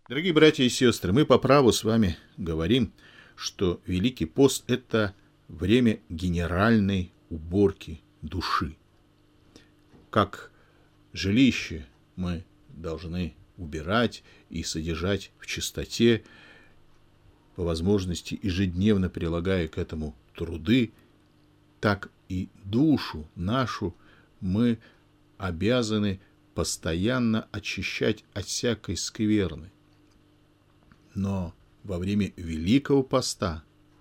Дорогие братья и сестры, мы по праву с вами говорим, что Великий пост – это время генеральной уборки души. Как жилище мы должны убирать и содержать в чистоте, по возможности ежедневно прилагая к этому труды, так и душу нашу мы обязаны постоянно очищать от всякой скверны. Но во время Великого поста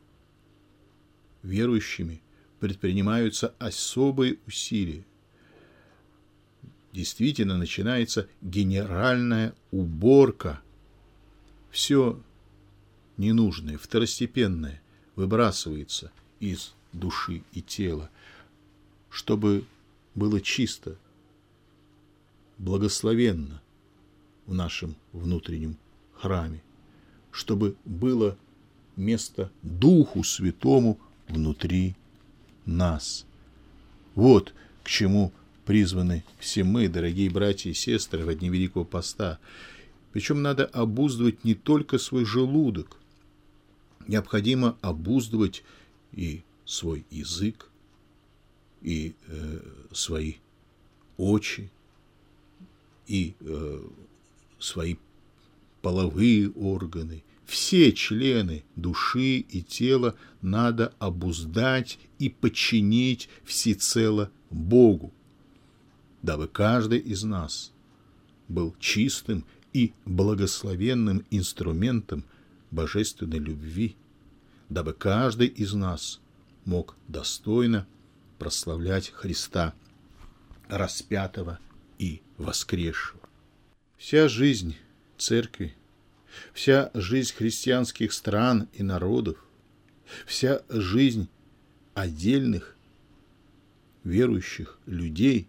верующими предпринимаются особые усилия. Действительно начинается генеральная уборка. Все ненужное, второстепенное выбрасывается из души и тела, чтобы было чисто, благословенно в нашем внутреннем храме, чтобы было место Духу Святому внутри нас. Вот к чему призваны все мы, дорогие братья и сестры, во дни Великого Поста. Причем надо обуздывать не только свой желудок, необходимо обуздывать и свой язык, и свои очи, и свои половые органы. Все члены души и тела надо обуздать и подчинить всецело Богу, дабы каждый из нас был чистым и благословенным инструментом божественной любви, дабы каждый из нас мог достойно прославлять Христа, распятого и воскресшего. Вся жизнь Церкви, вся жизнь христианских стран и народов, вся жизнь отдельных верующих людей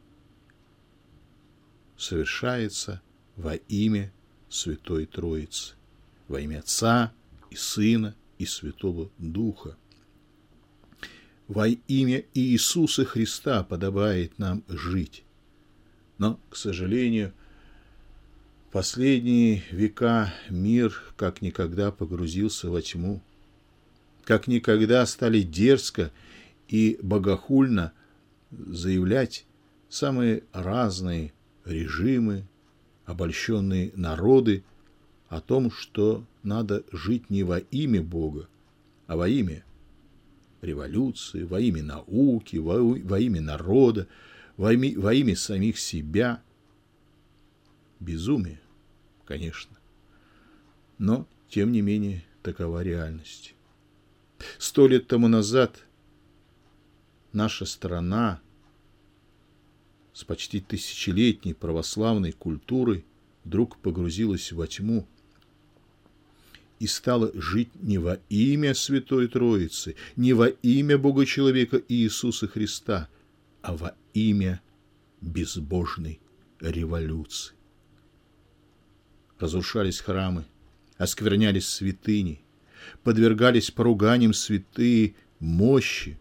совершается во имя Святой Троицы, во имя Отца и Сына и Святого Духа. Во имя Иисуса Христа подобает нам жить. Но, к сожалению, в последние века мир как никогда погрузился во тьму, как никогда стали дерзко и богохульно заявлять самые разные режимы, обольщенные народы о том, что надо жить не во имя Бога, а во имя революции, во имя науки, во имя народа, во имя самих себя. Безумие, конечно, но, тем не менее, такова реальность. 100 лет тому назад наша страна с почти тысячелетней православной культурой вдруг погрузилась во тьму и стала жить не во имя Святой Троицы, не во имя Бога-человека Иисуса Христа, а во имя безбожной революции. Разрушались храмы, осквернялись святыни, подвергались поруганиям святые мощи.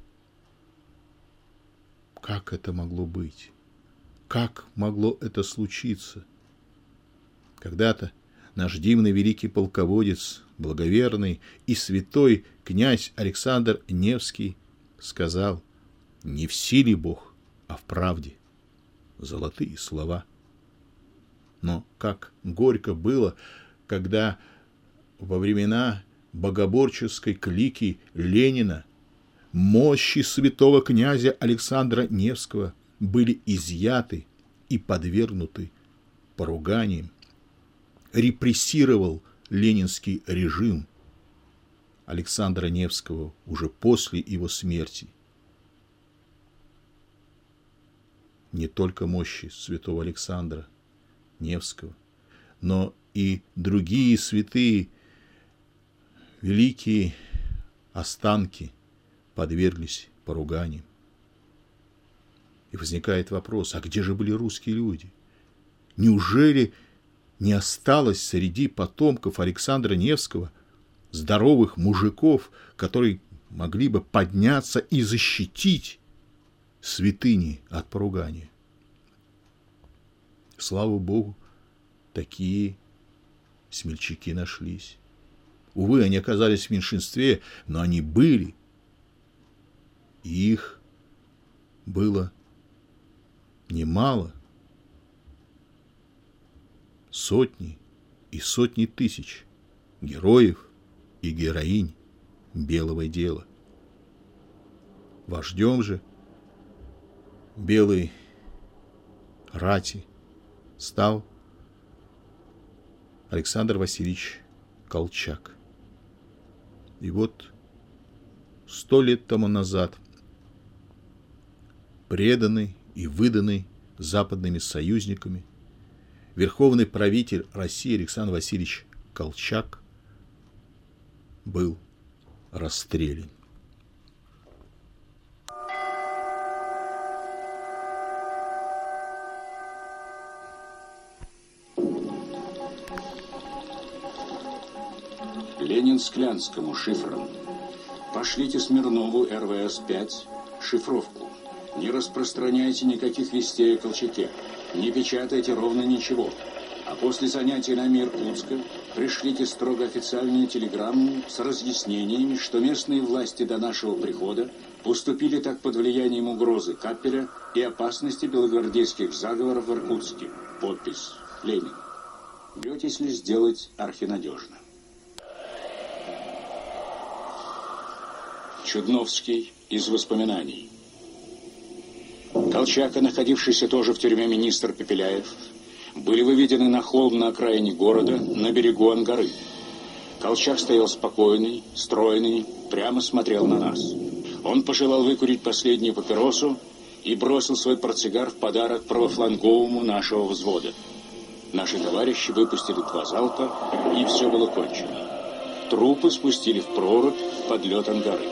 Как это могло быть? Как могло это случиться? Когда-то наш дивный великий полководец, благоверный и святой князь Александр Невский сказал: «Не в силе Бог, а в правде». Золотые слова. Но как горько было, когда во времена богоборческой клики Ленина мощи святого князя Александра Невского были изъяты и подвергнуты поруганиям. Репрессировал ленинский режим Александра Невского уже после его смерти. Не только мощи святого Александра Невского, но и другие святые, великие останки подверглись поруганиям. И возникает вопрос, а где же были русские люди? Неужели не осталось среди потомков Александра Невского здоровых мужиков, которые могли бы подняться и защитить святыни от поругания? Слава Богу, такие смельчаки нашлись. Увы, они оказались в меньшинстве, но они были. И их было немало. Сотни и сотни тысяч героев и героинь белого дела. Вождем же белой рати стал Александр Васильевич Колчак. И вот 100 лет тому назад преданный и выданный западными союзниками верховный правитель России Александр Васильевич Колчак был расстрелян. Ленин Склянскому шифром. Пошлите Смирнову РВС-5 шифровку. Не распространяйте никаких вестей о Колчаке. Не печатайте ровно ничего. А после занятий нами Иркутска пришлите строго официальную телеграмму с разъяснениями, что местные власти до нашего прихода поступили так под влиянием угрозы Каппеля и опасности белогвардейских заговоров в Иркутске. Подпись Ленин. Беретесь ли сделать архинадежно? Чудновский из воспоминаний. Колчак, находившийся тоже в тюрьме министр Пепеляев, были выведены на холм на окраине города, на берегу Ангары. Колчак стоял спокойный, стройный, прямо смотрел на нас. Он пожелал выкурить последнюю папиросу и бросил свой портсигар в подарок правофланговому нашего взвода. Наши товарищи выпустили 2 залпа, и все было кончено. Трупы спустили в прорубь под лед Ангары.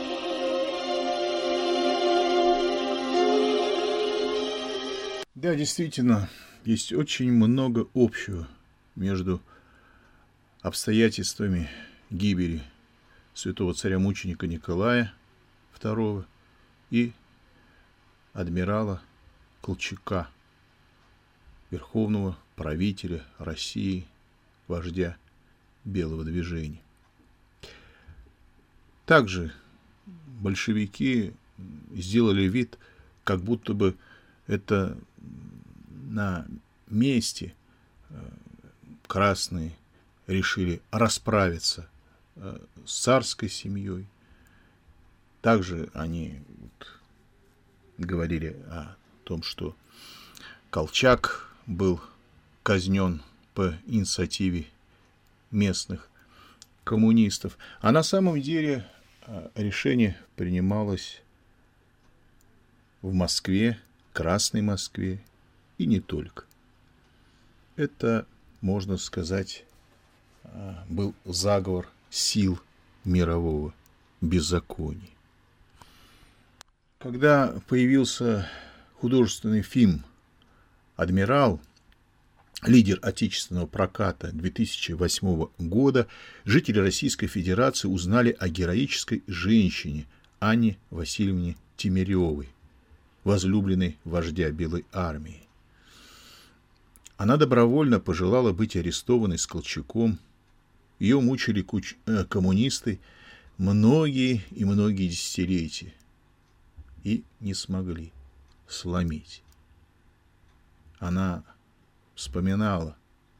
Да, действительно, есть очень много общего между обстоятельствами гибели святого царя-мученика Николая II и адмирала Колчака, верховного правителя России, вождя белого движения. Также большевики сделали вид, как будто бы это на месте красные решили расправиться с царской семьей. Также они говорили о том, что Колчак был казнен по инициативе местных коммунистов. А на самом деле решение принималось в Москве, Красной Москве, и не только. Это, можно сказать, был заговор сил мирового беззакония. Когда появился художественный фильм «Адмирал», лидер отечественного проката 2008 года, жители Российской Федерации узнали о героической женщине Анне Васильевне Тимиревой, возлюбленной вождя Белой армии. Она добровольно пожелала быть арестованной с Колчаком. Ее мучили коммунисты многие и многие десятилетия и не смогли сломить. Она вспоминала: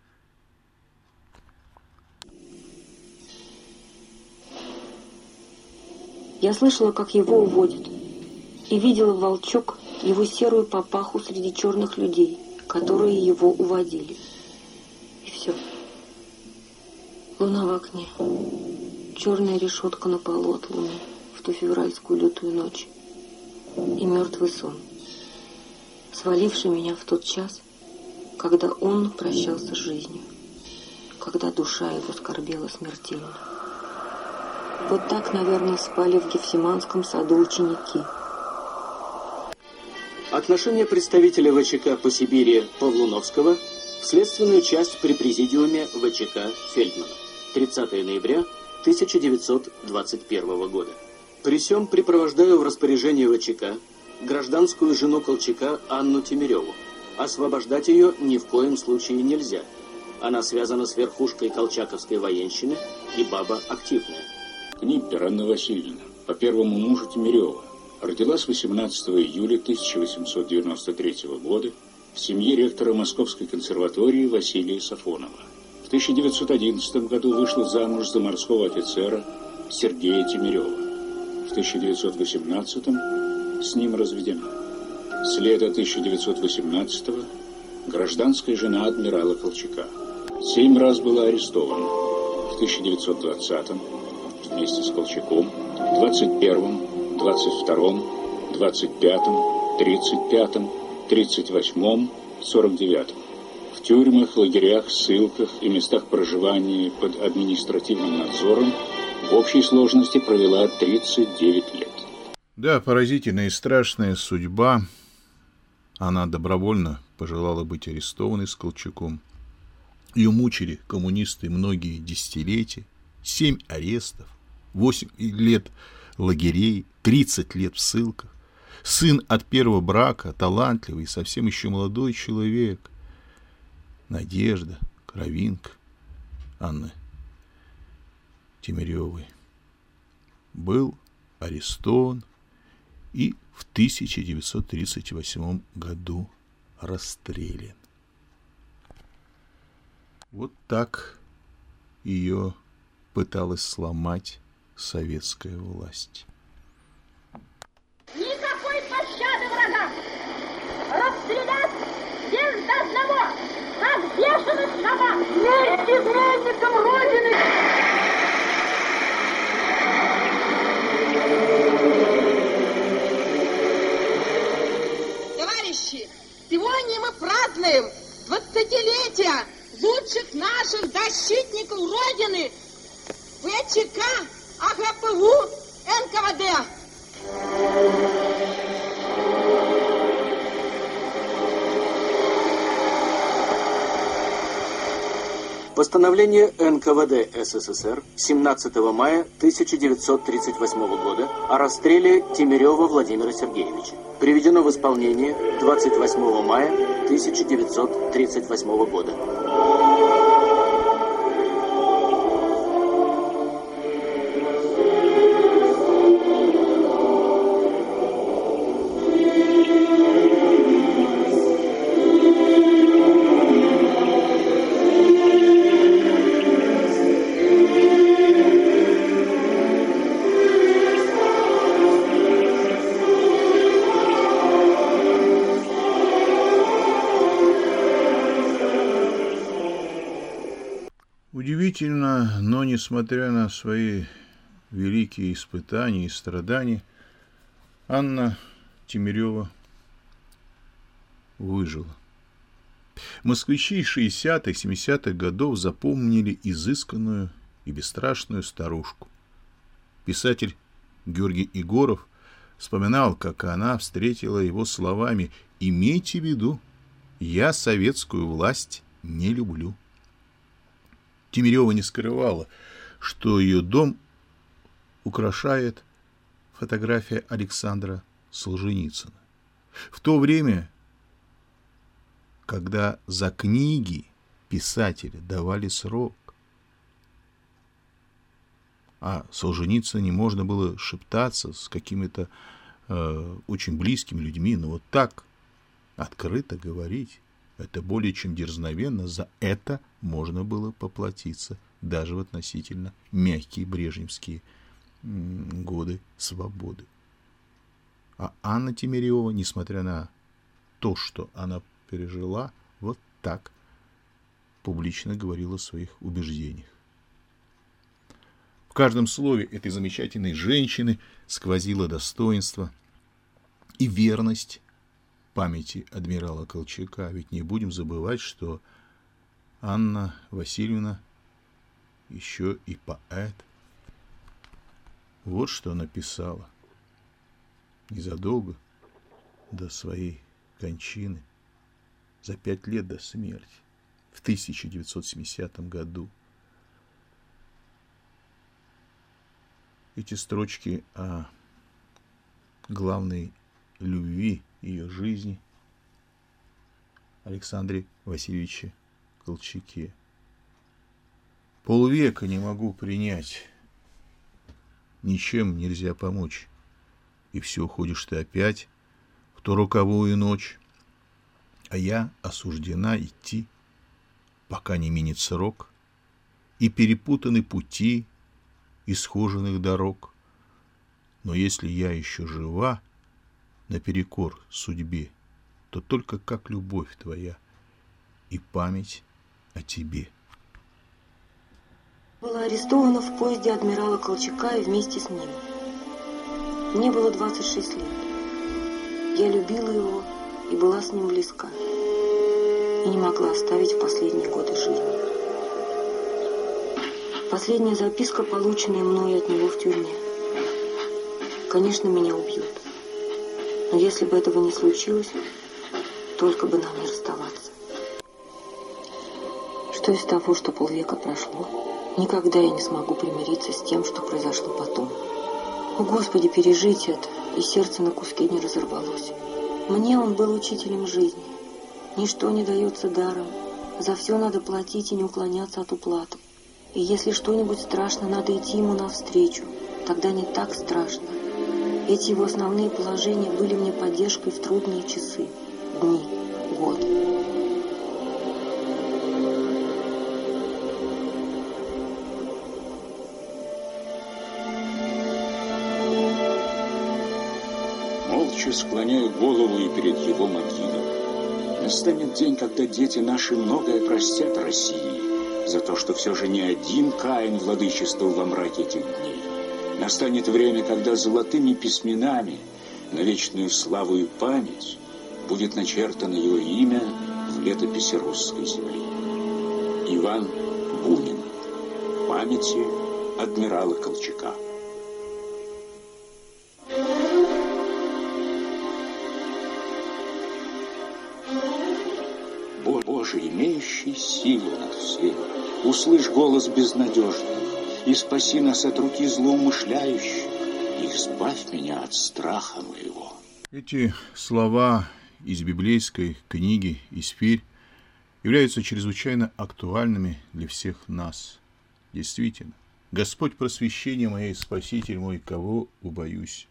я слышала, как его уводят, и видела волчок его серую папаху среди черных людей, которые его уводили. И все. Луна в окне, черная решетка на полу от луны в ту февральскую лютую ночь и мертвый сон, сваливший меня в тот час, когда он прощался с жизнью, когда душа его скорбела смертельно. Вот так, наверное, спали в Гефсиманском саду ученики. Отношение представителя ВЧК по Сибири Павлуновского в следственную часть при президиуме ВЧК Фельдмана. 30 ноября 1921 года. При сём припровождаю в распоряжение ВЧК гражданскую жену Колчака Анну Тимиреву. Освобождать ее ни в коем случае нельзя. Она связана с верхушкой колчаковской военщины и баба активная. Книппер Анна Васильевна, по первому мужу Тимирева, родилась 18 июля 1893 года в семье ректора Московской консерватории Василия Сафонова. В 1911 году вышла замуж за морского офицера Сергея Тимирева. В 1918 с ним разведена. С лета 1918 гражданская жена адмирала Колчака. 7 раз была арестована. В 1920 вместе с Колчаком, 21-м, 22-м, 25-м, 35-м, 38-м, 49-м. В тюрьмах, лагерях, ссылках и местах проживания под административным надзором в общей сложности провела 39 лет. Да, поразительная и страшная судьба. Она добровольно пожелала быть арестованной с Колчаком. Ее мучили коммунисты многие десятилетия. 7 арестов, 8 лет лагерей, 30 лет в ссылках. Сын от первого брака, талантливый, совсем еще молодой человек. Надежда, кровинка Анны Тимиревой был арестован и в 1938 году расстрелян. Вот так ее пыталась сломать советская власть. Никакой пощады врагам! Расстрелять лишь до одного, как бешеных собак! Смерть изменникам Родины! Товарищи, сегодня мы празднуем 20-летие лучших наших защитников Родины ВЧК, АГПУ, НКВД. Постановление НКВД СССР 17 мая 1938 года о расстреле Тимирева Владимира Сергеевича приведено в исполнение 28 мая 1938 года. Удивительно, но несмотря на свои великие испытания и страдания, Анна Тимирева выжила. Москвичи 60-х, 70-х годов запомнили изысканную и бесстрашную старушку. Писатель Георгий Егоров вспоминал, как она встретила его словами: «Имейте в виду, я советскую власть не люблю». Тимирева не скрывала, что ее дом украшает фотография Александра Солженицына. В то время, когда за книги писателя давали срок, а Солженицыне можно было шептаться с какими-то очень близкими людьми, но вот так открыто говорить, это более чем дерзновенно, за это можно было поплатиться даже в относительно мягкие брежневские годы свободы. А Анна Тимирева, несмотря на то, что она пережила, вот так публично говорила о своих убеждениях. В каждом слове этой замечательной женщины сквозило достоинство и верность памяти адмирала Колчака. Ведь не будем забывать, что Анна Васильевна еще и поэт. Вот что она писала незадолго до своей кончины, за 5 лет до смерти, в 1970 году. Эти строчки о главной любви ее жизни Александре Васильевиче Колчаке. Полвека не могу принять, ничем нельзя помочь. И все уходишь ты опять в ту роковую ночь, а я осуждена идти, пока не минет срок, и перепутаны пути исхоженных дорог. Но если я еще жива, наперекор судьбе, то только как любовь твоя и память о тебе. Была арестована в поезде адмирала Колчака и вместе с ним. Мне было 26 лет. Я любила его и была с ним близка. И не могла оставить в последние годы жизни. Последняя записка, полученная мной от него в тюрьме. Конечно, меня убьют. Но если бы этого не случилось, только бы нам не расставаться. Что из того, что полвека прошло? Никогда я не смогу примириться с тем, что произошло потом. О, Господи, пережить это, и сердце на куски не разорвалось. Мне он был учителем жизни. Ничто не дается даром. За все надо платить и не уклоняться от уплаты. И если что-нибудь страшно, надо идти ему навстречу. Тогда не так страшно. Эти его основные положения были мне поддержкой в трудные часы, дни, годы. Молча склоняю голову и перед его могилой. Настанет день, когда дети наши многое простят России за то, что все же не один Каин владычествовал во мраке этих дней. Настанет время, когда золотыми письменами на вечную славу и память будет начертано его имя в летописи русской земли. Иван Бунин. Памяти адмирала Колчака. Боже, имеющий силу над всеми, услышь голос безнадежных и спаси нас от руки злоумышляющих, и избавь меня от страха моего. Эти слова из библейской книги «Исфирь» являются чрезвычайно актуальными для всех нас. Действительно, Господь просвещение мое и Спаситель мой, кого убоюсь.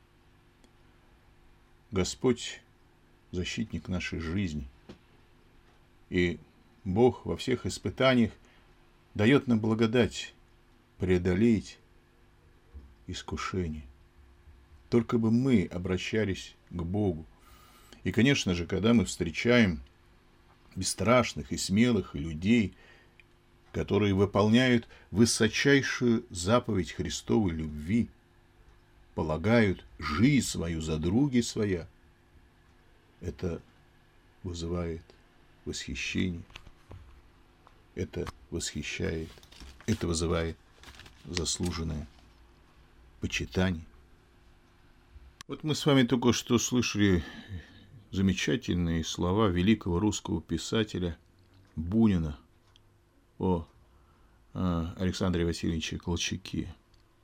Господь защитник нашей жизни. И Бог во всех испытаниях дает нам благодать преодолеть искушение. Только бы мы обращались к Богу. И, конечно же, когда мы встречаем бесстрашных и смелых людей, которые выполняют высочайшую заповедь Христовой любви, полагают жизнь свою за други своя, это вызывает восхищение, это восхищает, это вызывает заслуженное почитание. Вот мы с вами только что слышали замечательные слова великого русского писателя Бунина о Александре Васильевиче Колчаке.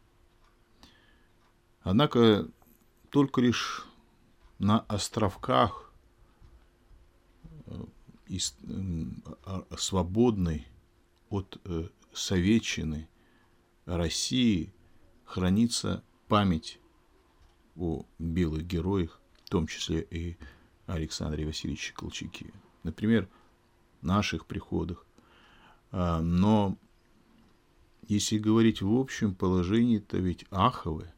Однако только лишь на островках свободной от советчины России хранится память о белых героях, в том числе и Александре Васильевиче Колчаке. Например, в наших приходах. Но если говорить в общем положении, то ведь аховое.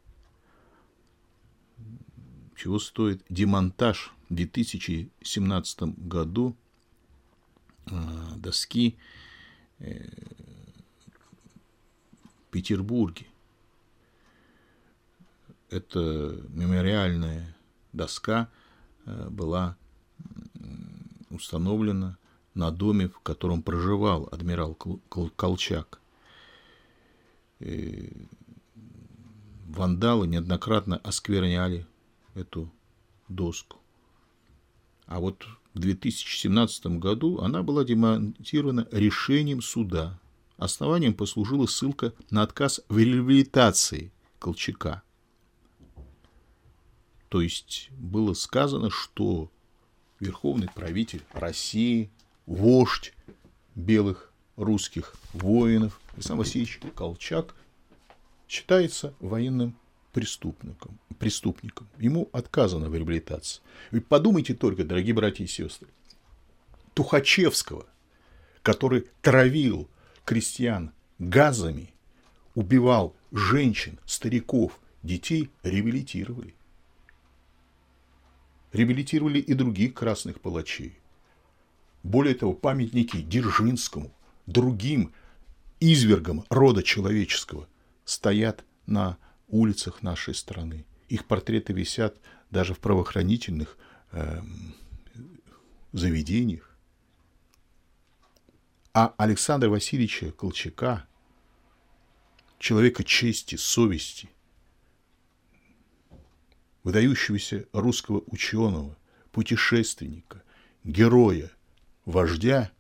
Чего стоит демонтаж в 2017 году доски в Петербурге. Эта мемориальная доска была установлена на доме, в котором проживал адмирал Колчак. Вандалы неоднократно оскверняли эту доску. А вот в 2017 году она была демонтирована решением суда. Основанием послужила ссылка на отказ в реабилитации Колчака. То есть было сказано, что верховный правитель России, вождь белых русских воинов, Александр Васильевич Колчак считается военным преступником. Ему отказано в реабилитации. Вы подумайте только, дорогие братья и сестры, Тухачевского, который травил крестьян газами, убивал женщин, стариков, детей, реабилитировали. Реабилитировали и других красных палачей. Более того, памятники Дзержинскому, другим извергам рода человеческого стоят на улицах нашей страны. Их портреты висят даже в правоохранительных заведениях. А Александра Васильевича Колчака, человека чести, совести, выдающегося русского ученого, путешественника, героя, вождя,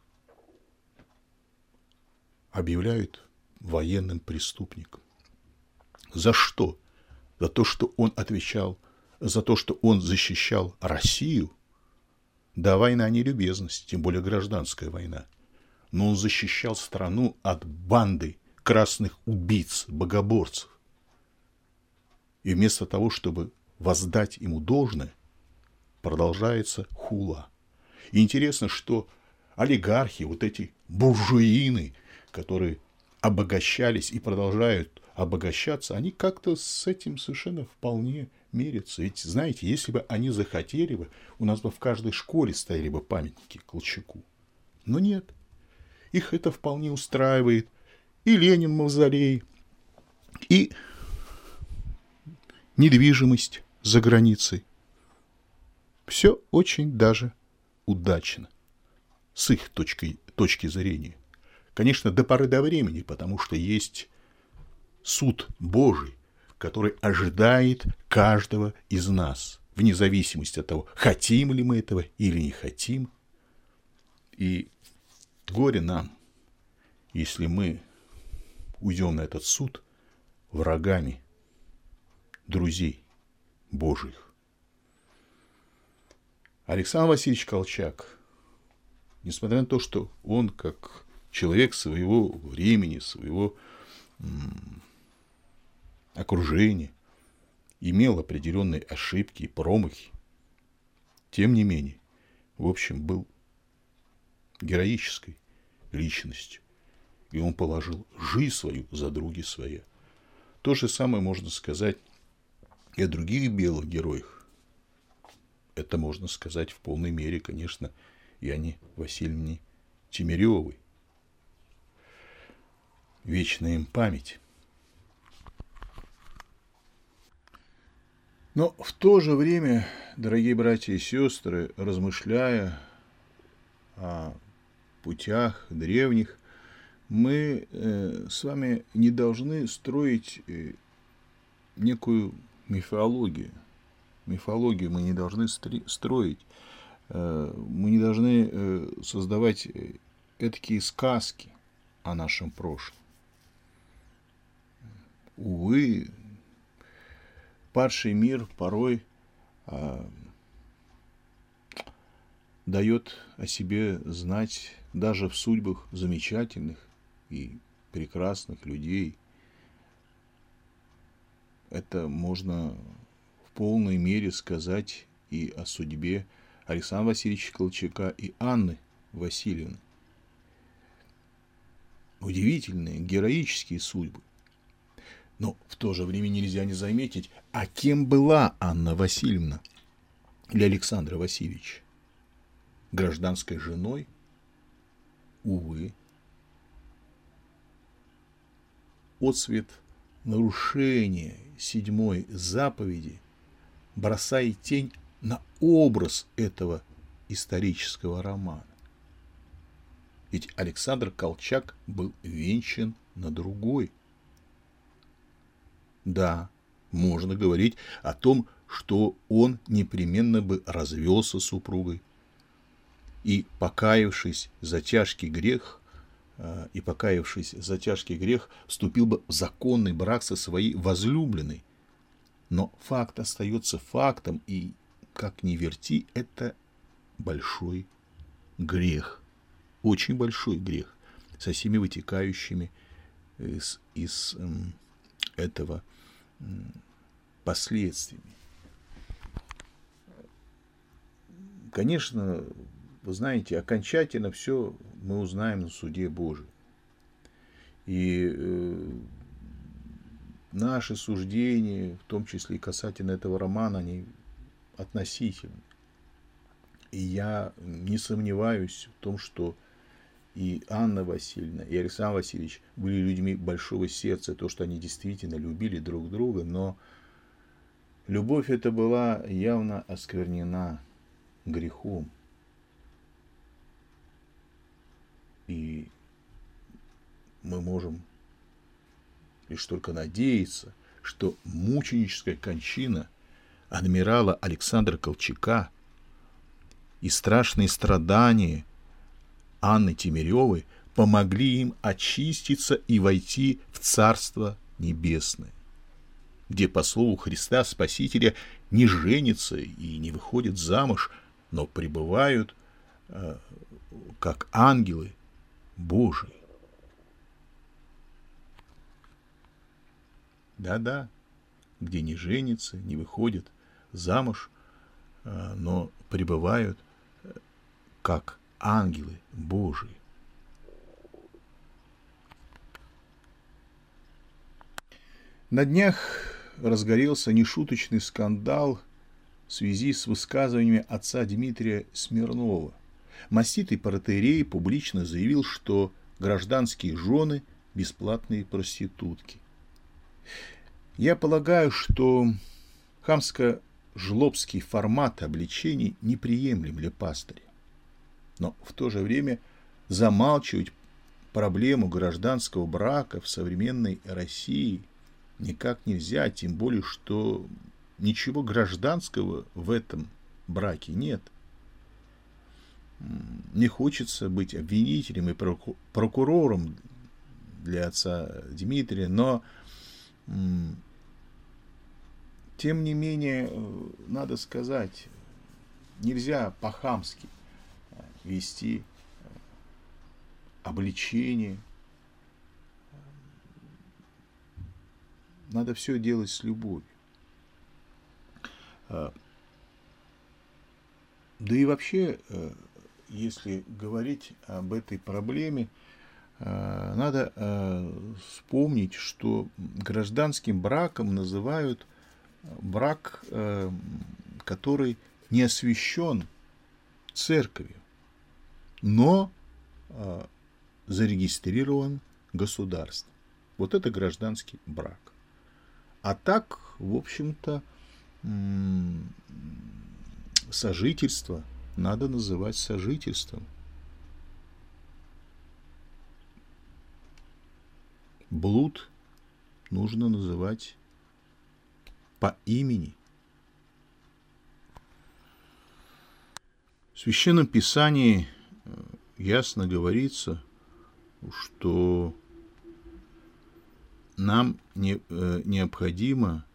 объявляют военным преступником. За что? За то, что он отвечал, за то, что он защищал Россию. Да, война не любезность, тем более гражданская война. Но он защищал страну от банды красных убийц, богоборцев. И вместо того, чтобы воздать ему должное, продолжается хула. И интересно, что олигархи, вот эти буржуины, которые обогащались и продолжают обогащаться, они как-то с этим совершенно вполне мерятся. Ведь, знаете, если бы они захотели бы, у нас бы в каждой школе стояли бы памятники Колчаку. Но нет. Их это вполне устраивает. И Ленин мавзолей, и недвижимость за границей. Все очень даже удачно. С их точки зрения. Конечно, до поры до времени, потому что есть суд Божий, который ожидает каждого из нас, вне зависимости от того, хотим ли мы этого или не хотим. И горе нам, если мы уйдем на этот суд врагами друзей Божьих. Александр Васильевич Колчак, несмотря на то, что он как человек своего времени, своего окружения, имел определенные ошибки и промахи, тем не менее, в общем, был героической личностью. И он положил жизнь свою за други свои. То же самое можно сказать и о других белых героях. Это можно сказать в полной мере, конечно, и о Анне Васильевне Тимиревой. Вечная им память. Но в то же время, дорогие братья и сестры, размышляя о путях древних, мы с вами не должны строить некую мифологию. Мифологию мы не должны строить. Мы не должны создавать этакие сказки о нашем прошлом. Увы, падший мир порой дает о себе знать даже в судьбах замечательных и прекрасных людей. Это можно в полной мере сказать и о судьбе Александра Васильевича Колчака и Анны Васильевны. Удивительные, героические судьбы. Но в то же время нельзя не заметить, а кем была Анна Васильевна для Александра Васильевича? Гражданской женой? Увы. Отсвет нарушения 7-й заповеди бросает тень на образ этого исторического романа. Ведь Александр Колчак был венчан на другой. Да, можно говорить о том, что он непременно бы развелся с супругой и, покаявшись за тяжкий грех, вступил бы в законный брак со своей возлюбленной. Но факт остается фактом, и, как ни верти, это большой грех. Очень большой грех, со всеми вытекающими из этого последствиями. Конечно, вы знаете, окончательно все мы узнаем на суде Божьем. И наши суждения, в том числе и касательно этого романа, они относительны. И я не сомневаюсь в том, что и Анна Васильевна, и Александр Васильевич были людьми большого сердца, то, что они действительно любили друг друга, но любовь эта была явно осквернена грехом. И мы можем лишь только надеяться, что мученическая кончина адмирала Александра Колчака и страшные страдания Анны Тимиревой помогли им очиститься и войти в Царство Небесное, где, по слову Христа Спасителя, не женятся и не выходят замуж, но пребывают как ангелы Божии. Да-да, где не женятся, не выходят замуж, но пребывают как ангелы Божии. На днях разгорелся нешуточный скандал в связи с высказываниями отца Дмитрия Смирнова. Маститый протоиерей публично заявил, что гражданские жены – бесплатные проститутки. Я полагаю, что хамско-жлобский формат обличений неприемлем для пастыря. Но в то же время замалчивать проблему гражданского брака в современной России никак нельзя, тем более, что ничего гражданского в этом браке нет. Не хочется быть обвинителем и прокурором для отца Дмитрия, но тем не менее, надо сказать, нельзя по-хамски вести обличение. Надо все делать с любовью. Да и вообще, если говорить об этой проблеме, надо вспомнить, что гражданским браком называют брак, который не освящен церковью, но зарегистрирован государством. Вот это гражданский брак. А так, в общем-то, сожительство надо называть сожительством. Блуд нужно называть по имени. В Священном Писании ясно говорится, что нам необходимо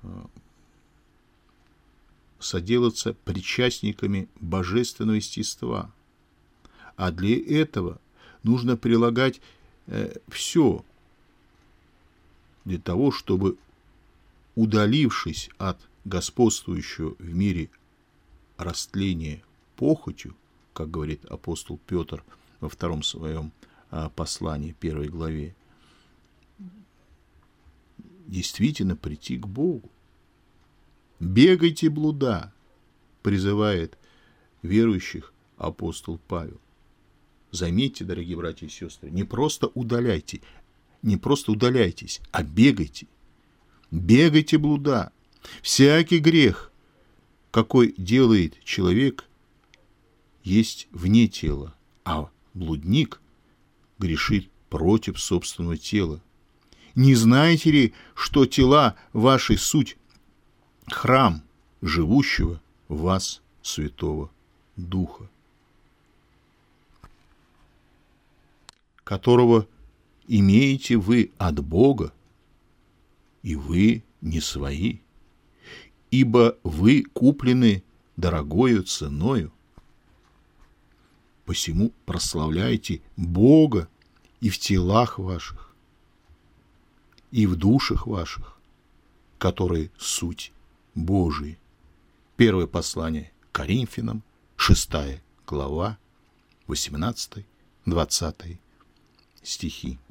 соделаться причастниками божественного естества. А для этого нужно прилагать все для того, чтобы, удалившись от господствующего в мире растления похотью, как говорит апостол Петр во втором своем послании, 1 главе, действительно прийти к Богу. «Бегайте, блуда», призывает верующих апостол Павел. Заметьте, дорогие братья и сестры, не просто удаляйтесь, а бегайте. Бегайте, блуда. Всякий грех, какой делает человек, есть вне тела, а блудник грешит против собственного тела. Не знаете ли, что тела ваши суть храм живущего в вас Святого Духа, которого имеете вы от Бога, и вы не свои, ибо вы куплены дорогою ценою. Посему прославляйте Бога и в телах ваших, и в душах ваших, которые суть Божии. Первое послание к Коринфянам, 6 глава, 18-20 стихи.